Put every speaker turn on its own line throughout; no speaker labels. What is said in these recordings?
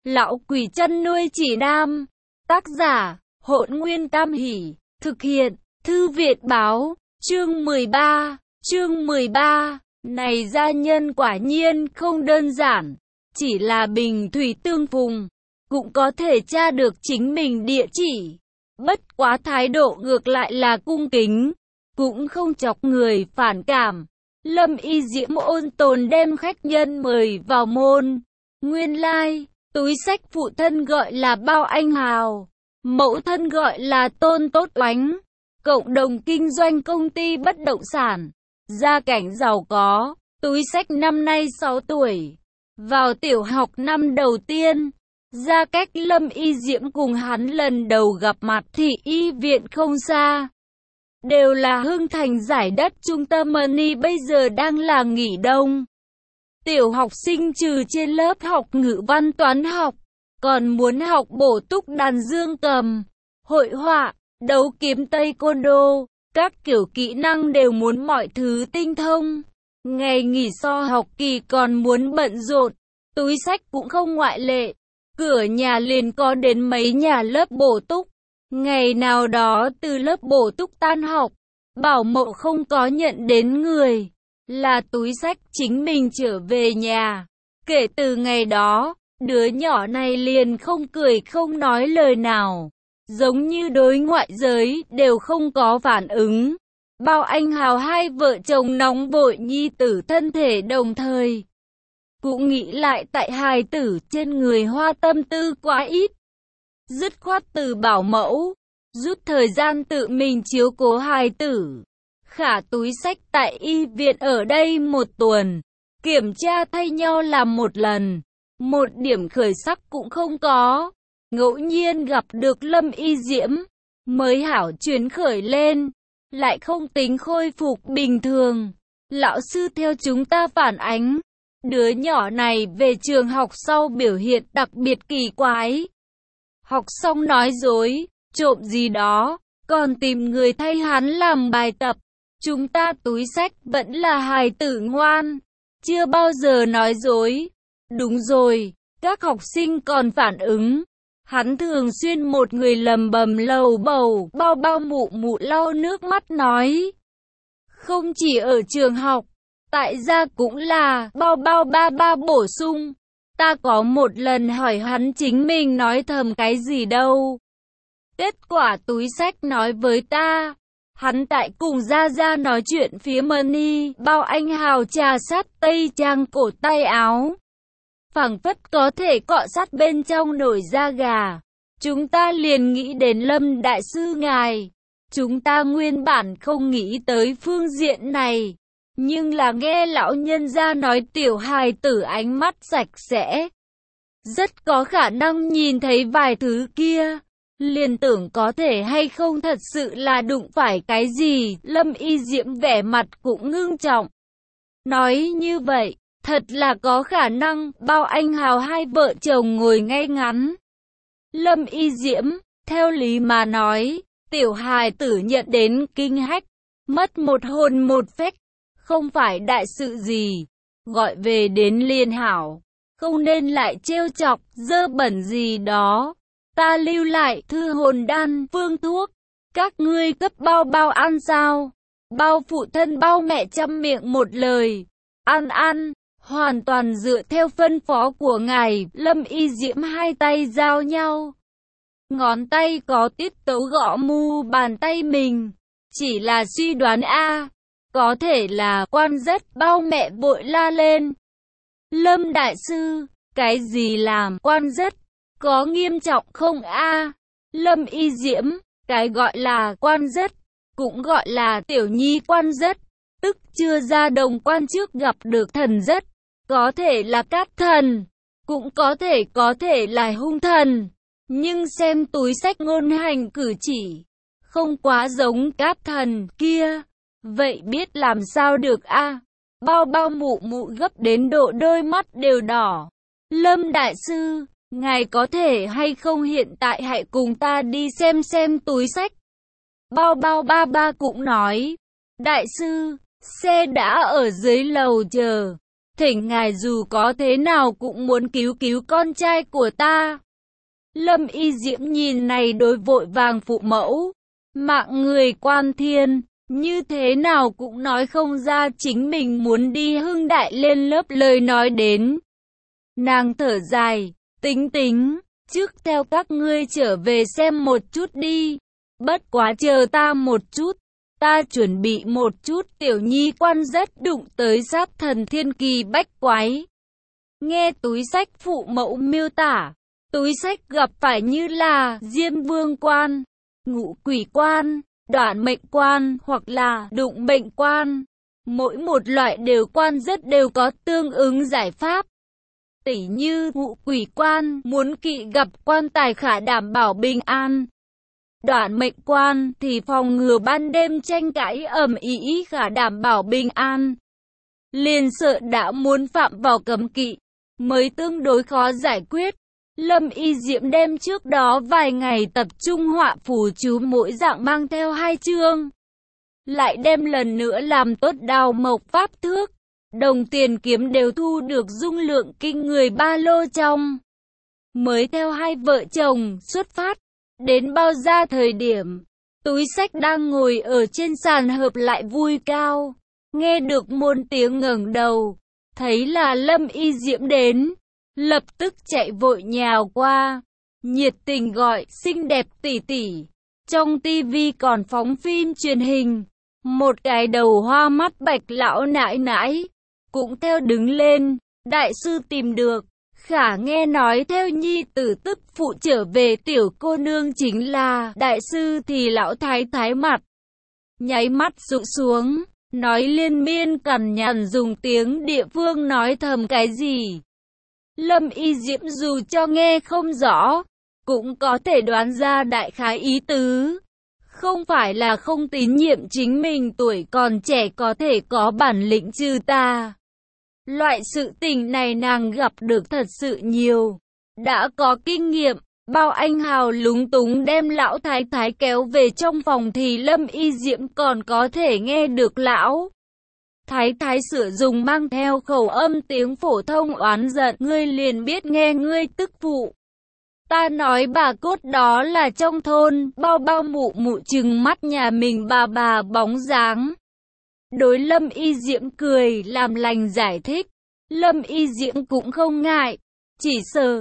Lão quỷ chăn nuôi chỉ nam. Tác giả, Hỗn Nguyên Tam Hỷ. Thực hiện, Thư viện báo. Chương 13. Chương 13. Này gia nhân quả nhiên không đơn giản. Chỉ là bình thủy tương phùng, cũng có thể tra được chính mình địa chỉ. Bất quá thái độ ngược lại là cung kính, cũng không chọc người phản cảm. Lâm Y Diễm ôn tồn đem khách nhân mời vào môn. Nguyên lai, túi xách phụ thân gọi là Bao Anh Hào, mẫu thân gọi là Tôn Tốt Oánh, cộng đồng kinh doanh công ty bất động sản, gia cảnh giàu có. Túi xách năm nay 6 tuổi, vào tiểu học năm đầu tiên. Ra cách Lâm Y Diễm cùng hắn lần đầu gặp mặt thì y viện không xa, đều là Hưng Thành giải đất trung tâm Money, bây giờ đang là nghỉ đông. Tiểu học sinh trừ trên lớp học ngữ văn toán học, còn muốn học bổ túc đàn dương cầm, hội họa, đấu kiếm taekwondo, các kiểu kỹ năng đều muốn mọi thứ tinh thông. Ngày nghỉ so học kỳ còn muốn bận rộn, túi xách cũng không ngoại lệ. Cửa nhà liền có đến mấy nhà lớp bổ túc. Ngày nào đó từ lớp bổ túc tan học, bảo mẫu không có nhận đến người, là túi xách chính mình trở về nhà. Kể từ ngày đó, đứa nhỏ này liền không cười không nói lời nào, giống như đối ngoại giới đều không có phản ứng. Bao Anh Hào hai vợ chồng nóng vội nhi tử thân thể đồng thời. Cũng nghĩ lại tại hài tử trên người hoa tâm tư quá ít. Dứt khoát từ bảo mẫu, rút thời gian tự mình chiếu cố hài tử. Khả túi xách tại y viện ở đây 1 tuần, kiểm tra thay nhau làm 1 lần, một điểm khởi sắc cũng không có. Ngẫu nhiên gặp được Lâm Y Diễm, mới hảo chuyến khởi lên, lại không tính khôi phục bình thường. Lão sư theo chúng ta phản ánh, đứa nhỏ này về trường học sau biểu hiện đặc biệt kỳ quái. Học xong nói dối, trộm gì đó, còn tìm người thay hắn làm bài tập. Chúng ta túi xách vẫn là hài tử ngoan, chưa bao giờ nói dối. Đúng rồi, các học sinh còn phản ứng. Hắn thường xuyên một người lầm bầm lầu bầu, bao bao mụ mụ lau nước mắt nói. Không chỉ ở trường học, tại gia cũng là, bao bao ba ba bổ sung. Ta có một lần hỏi hắn chính mình nói thầm cái gì đâu. Kết quả túi xách nói với ta, hắn tại cùng Gia Gia nói chuyện phía Money. Bao Anh Hào trà sát tây trang cổ tay áo, phảng phất có thể cọ sát bên trong nổi da gà. Chúng ta liền nghĩ đến Lâm đại sư ngài. Chúng ta nguyên bản không nghĩ tới phương diện này, nhưng là nghe lão nhân gia nói tiểu hài tử ánh mắt sạch sẽ, rất có khả năng nhìn thấy vài thứ kia, liền tưởng có thể hay không thật sự là đụng phải cái gì. Lâm Y Diễm vẻ mặt cũng ngưng trọng, nói như vậy, thật là có khả năng. Bao Anh Hào hai vợ chồng ngồi ngay ngắn. Lâm Y Diễm, theo lý mà nói, tiểu hài tử nhận đến kinh hách, mất một hồn một phách, không phải đại sự gì, gọi về đến liên hảo, không nên lại trêu chọc, dơ bẩn gì đó. Ta lưu lại thư hồn đan, phương thuốc, các ngươi cấp bao bao ăn sao? Bao phụ thân bao mẹ chăm miệng một lời, ăn ăn, hoàn toàn dựa theo phân phó của ngài. Lâm Y Diễm hai tay giao nhau, ngón tay có tiết tấu gõ mu bàn tay mình, chỉ là suy đoán a, có thể là quan rất. Bao mẹ vội la lên. Lâm đại sư, cái gì làm quan rất? Có nghiêm trọng không a? Lâm Y Diễm, cái gọi là quan rất, cũng gọi là tiểu nhi quan rất, tức chưa ra đồng quan trước gặp được thần rất, có thể là cát thần, cũng có thể là hung thần. Nhưng xem túi xách ngôn hành cử chỉ, không quá giống cát thần kia, vậy biết làm sao được a? Bao bao mụ mụ gấp đến độ đôi mắt đều đỏ. Lâm đại sư, ngài có thể hay không hiện tại hãy cùng ta đi xem túi xách. Bao bao ba ba cũng nói, đại sư, xe đã ở dưới lầu chờ, thỉnh ngài dù có thế nào cũng muốn cứu cứu con trai của ta. Lâm Y Diễm nhìn này đối vội vàng phụ mẫu, mạng người quan thiên, như thế nào cũng nói không ra chính mình muốn đi hưng đại lên lớp lời nói đến. Nàng thở dài, tính, trước theo các ngươi trở về xem một chút đi, bất quá chờ ta một chút, ta chuẩn bị một chút. Tiểu Nhi quan rất đụng tới sát thần thiên kỳ bách quái. Nghe túi sách phụ mẫu miêu tả, túi sách gặp phải như là Diêm Vương quan, Ngũ Quỷ quan, Đoạn Mệnh quan hoặc là Đụng Mệnh quan. Mỗi một loại đều có tương ứng giải pháp. Tỉ như Ngũ Quỷ quan muốn kỵ gặp quan tài khả đảm bảo bình an. Đoạn Mệnh quan thì phòng ngừa ban đêm tranh cãi ầm ĩ khả đảm bảo bình an. Liền sợ đã muốn phạm vào cấm kỵ, mới tương đối khó giải quyết. Lâm Y Diễm đem trước đó vài ngày tập trung họa phù chú mỗi dạng mang theo 2 chương. Lại đem lần nữa làm tốt đào mộc pháp thước, đồng tiền kiếm đều thu được dung lượng kinh người ba lô trong. Mới theo hai vợ chồng xuất phát, đến bao ra thời điểm, túi sách đang ngồi ở trên sàn hợp lại vui cao, nghe được muôn tiếng ngẩng đầu, thấy là Lâm Y Diễm đến. Lập tức chạy vội nhào qua, nhiệt tình gọi, xinh đẹp tỷ tỷ. Trong tivi còn phóng phim truyền hình, một cái đầu hoa mắt bạch lão nãi nãi, cũng theo đứng lên. Đại sư tìm được, khả nghe nói theo nhi tử tức phụ trở về tiểu cô nương chính là đại sư thì lão thái thái mặt. Nháy mắt rũ xuống, nói liên miên cằn nhằn dùng tiếng địa phương nói thầm cái gì. Lâm Y Diễm dù cho nghe không rõ, cũng có thể đoán ra đại khái ý tứ. Không phải là không tín nhiệm chính mình tuổi còn trẻ có thể có bản lĩnh trừ ta. Loại sự tình này nàng gặp được thật sự nhiều. Đã có kinh nghiệm, bao anh hào lúng túng đem lão thái thái kéo về trong phòng thì Lâm Y Diễm còn có thể nghe được lão thái thái sửa dùng mang theo khẩu âm tiếng phổ thông oán giận. Ngươi liền biết nghe ngươi tức phụ. Ta nói bà cốt đó là trong thôn, bao mụ mụ trừng mắt nhà mình bà bóng dáng. Đối Lâm Y Diễm cười làm lành giải thích. Lâm Y Diễm cũng không ngại, chỉ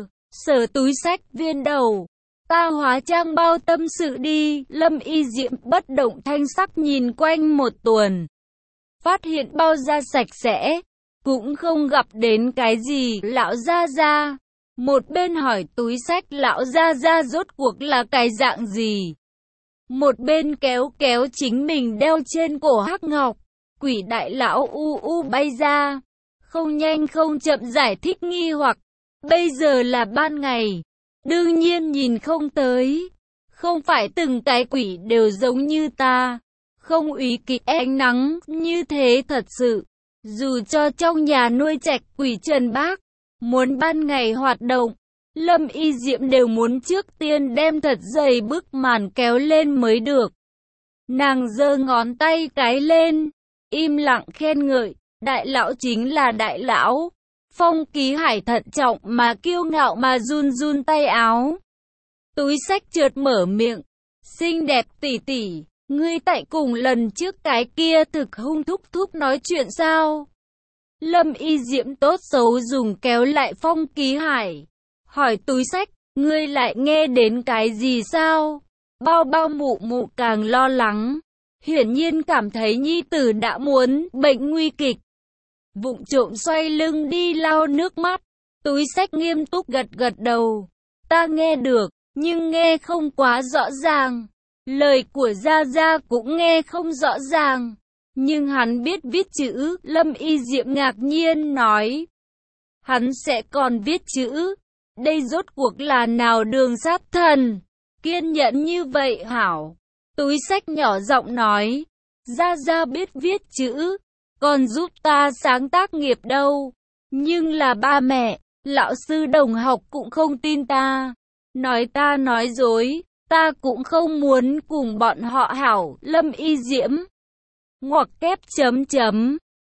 sờ túi sách viên đầu. Ta hóa trang bao tâm sự đi. Lâm Y Diễm bất động thanh sắc nhìn quanh một tuần, phát hiện bao da sạch sẽ, cũng không gặp đến cái gì. Lão gia gia, một bên hỏi túi sách lão gia gia rốt cuộc là cái dạng gì, một bên kéo chính mình đeo trên cổ hắc ngọc. Quỷ đại lão bay ra, không nhanh không chậm giải thích nghi hoặc. Bây giờ là ban ngày, đương nhiên nhìn không tới. Không phải từng cái quỷ đều giống như ta, không úy kỵ ánh nắng như thế thật sự. Dù cho trong nhà nuôi trạch quỷ Trần Bác, muốn ban ngày hoạt động, Lâm Y Diễm đều muốn trước tiên đem thật dày bức màn kéo lên mới được. Nàng giơ ngón tay cái lên, im lặng khen ngợi, đại lão chính là đại lão. Phong Ký Hải thận trọng mà kiêu ngạo mà run tay áo. Túi sách chợt mở miệng, xinh đẹp tỷ tỷ, ngươi tại cùng lần trước cái kia thực hung thúc nói chuyện sao? Lâm Y Diễm tốt xấu dùng kéo lại Phong Ký Hải, hỏi túi sách, ngươi lại nghe đến cái gì sao? Bao mụ càng lo lắng, hiển nhiên cảm thấy nhi tử đã muốn bệnh nguy kịch. Vụng trộm xoay lưng đi lau nước mắt. Túi sách nghiêm túc gật đầu. Ta nghe được, nhưng nghe không quá rõ ràng. Lời của Gia Gia cũng nghe không rõ ràng, nhưng hắn biết viết chữ. Lâm Y Diệm ngạc nhiên nói, hắn sẽ còn viết chữ. Đây rốt cuộc là nào đường sát thần? Kiên nhẫn như vậy hảo. Túi sách nhỏ giọng nói, Gia Gia biết viết chữ, còn giúp ta sáng tác nghiệp đâu. Nhưng là ba mẹ, lão sư đồng học cũng không tin ta. Nói ta nói dối, ta cũng không muốn cùng bọn họ hảo. Lâm Y Diễm ngoặc kép chấm.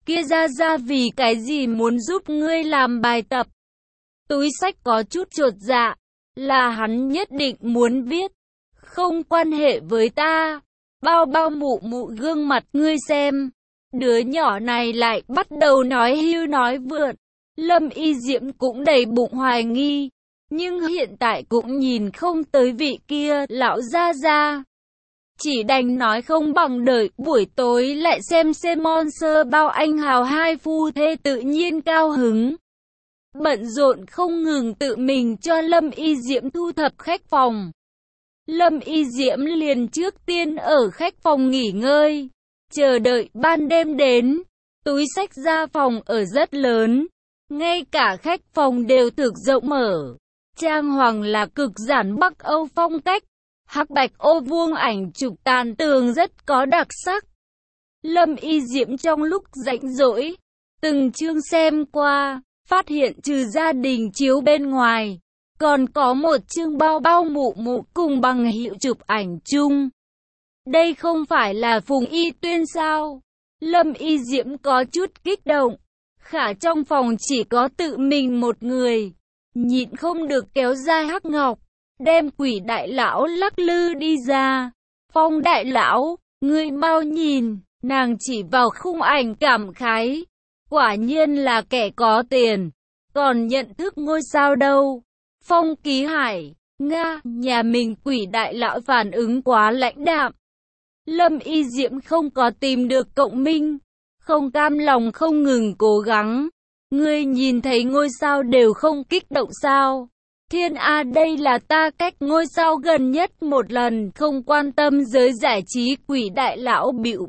Kia Gia vì cái gì muốn giúp ngươi làm bài tập? Túi xách có chút chột dạ, là hắn nhất định muốn viết. Không quan hệ với ta. Bao mụ gương mặt ngươi xem. Đứa nhỏ này lại bắt đầu nói hưu nói vượt. Lâm Y Diễm cũng đầy bụng hoài nghi. Nhưng hiện tại cũng nhìn không tới vị kia lão Gia. Chỉ đành nói không bằng đợi buổi tối lại xem Monster bao anh hào hai phu thê tự nhiên cao hứng. Bận rộn không ngừng tự mình cho Lâm Y Diễm thu thập khách phòng. Lâm Y Diễm liền trước tiên ở khách phòng nghỉ ngơi, chờ đợi ban đêm đến. Túi xách ra phòng ở rất lớn, ngay cả khách phòng đều thực rộng mở. Trang hoàng là cực giản Bắc Âu phong cách, hắc bạch ô vuông ảnh chụp tàn tường rất có đặc sắc. Lâm Y Diễm trong lúc rảnh rỗi, từng chương xem qua, phát hiện trừ gia đình chiếu bên ngoài, còn có một chương bao mụ cùng bằng hiệu chụp ảnh chung. Đây không phải là Phùng Y Tuyên sao? Lâm Y Diễm có chút kích động. Khả trong phòng chỉ có tự mình một người, nhịn không được kéo ra Hắc Ngọc, đem Quỷ đại lão lắc lư đi ra. Phong đại lão, ngươi mau nhìn, nàng chỉ vào khung ảnh cảm khái. Quả nhiên là kẻ có tiền, còn nhận thức ngôi sao đâu. Phong Ký Hải, Nga, nhà mình Quỷ đại lão phản ứng quá lãnh đạm. Lâm Y Diễm không có tìm được cộng minh, không cam lòng không ngừng cố gắng. Ngươi nhìn thấy ngôi sao đều không kích động sao? Thiên A, đây là ta cách ngôi sao gần nhất một lần, không quan tâm giới giải trí. Quỷ đại lão bĩu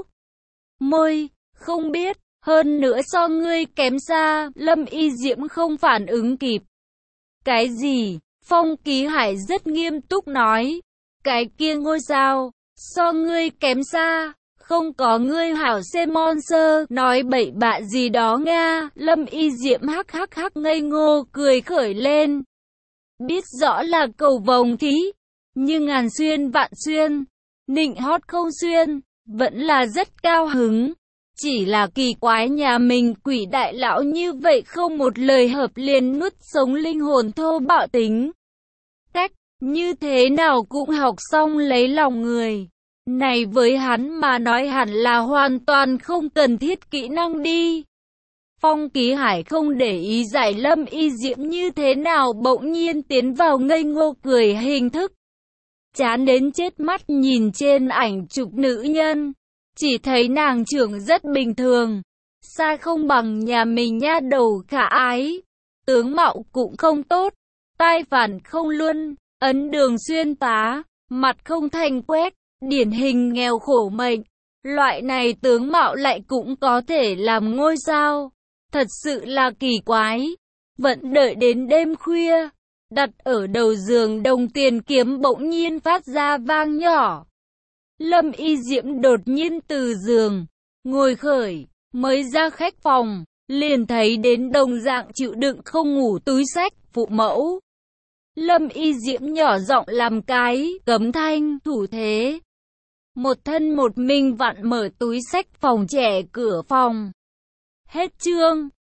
môi, không biết, hơn nữa so ngươi kém xa. Lâm Y Diễm không phản ứng kịp. Cái gì? Phong Ký Hải rất nghiêm túc nói. Cái kia ngôi sao, so ngươi kém xa, không có ngươi hảo Monster, nói bậy bạ gì đó Nga. Lâm Y Diễm hắc ngây ngô cười khởi lên. Biết rõ là cầu vồng thí, nhưng ngàn xuyên vạn xuyên, nịnh hót không xuyên, vẫn là rất cao hứng. Chỉ là kỳ quái nhà mình Quỷ đại lão như vậy không một lời hợp liền nuốt sống linh hồn thô bạo tính. Cách như thế nào cũng học xong lấy lòng người. Này với hắn mà nói hẳn là hoàn toàn không cần thiết kỹ năng đi. Phong Ký Hải không để ý giải Lâm Y Diễm như thế nào, bỗng nhiên tiến vào ngây ngô cười hình thức. Chán đến chết mắt nhìn trên ảnh chụp nữ nhân, chỉ thấy nàng trưởng rất bình thường, xa không bằng nhà mình nha đầu khả ái. Tướng mạo cũng không tốt, tai phản không luân, ấn đường xuyên phá, mặt không thành quét, điển hình nghèo khổ mệnh. Loại này tướng mạo lại cũng có thể làm ngôi sao. Thật sự là kỳ quái. Vẫn đợi đến đêm khuya, đặt ở đầu giường đồng tiền kiếm bỗng nhiên phát ra vang nhỏ. Lâm Y Diễm đột nhiên từ giường ngồi khởi, mới ra khách phòng, liền thấy đến đồng dạng chịu đựng không ngủ túi xách phụ mẫu. Lâm Y Diễm nhỏ giọng làm cái cấm thanh thủ thế. Một thân một mình vặn mở túi xách phòng, trẻ cửa phòng. Hết chương.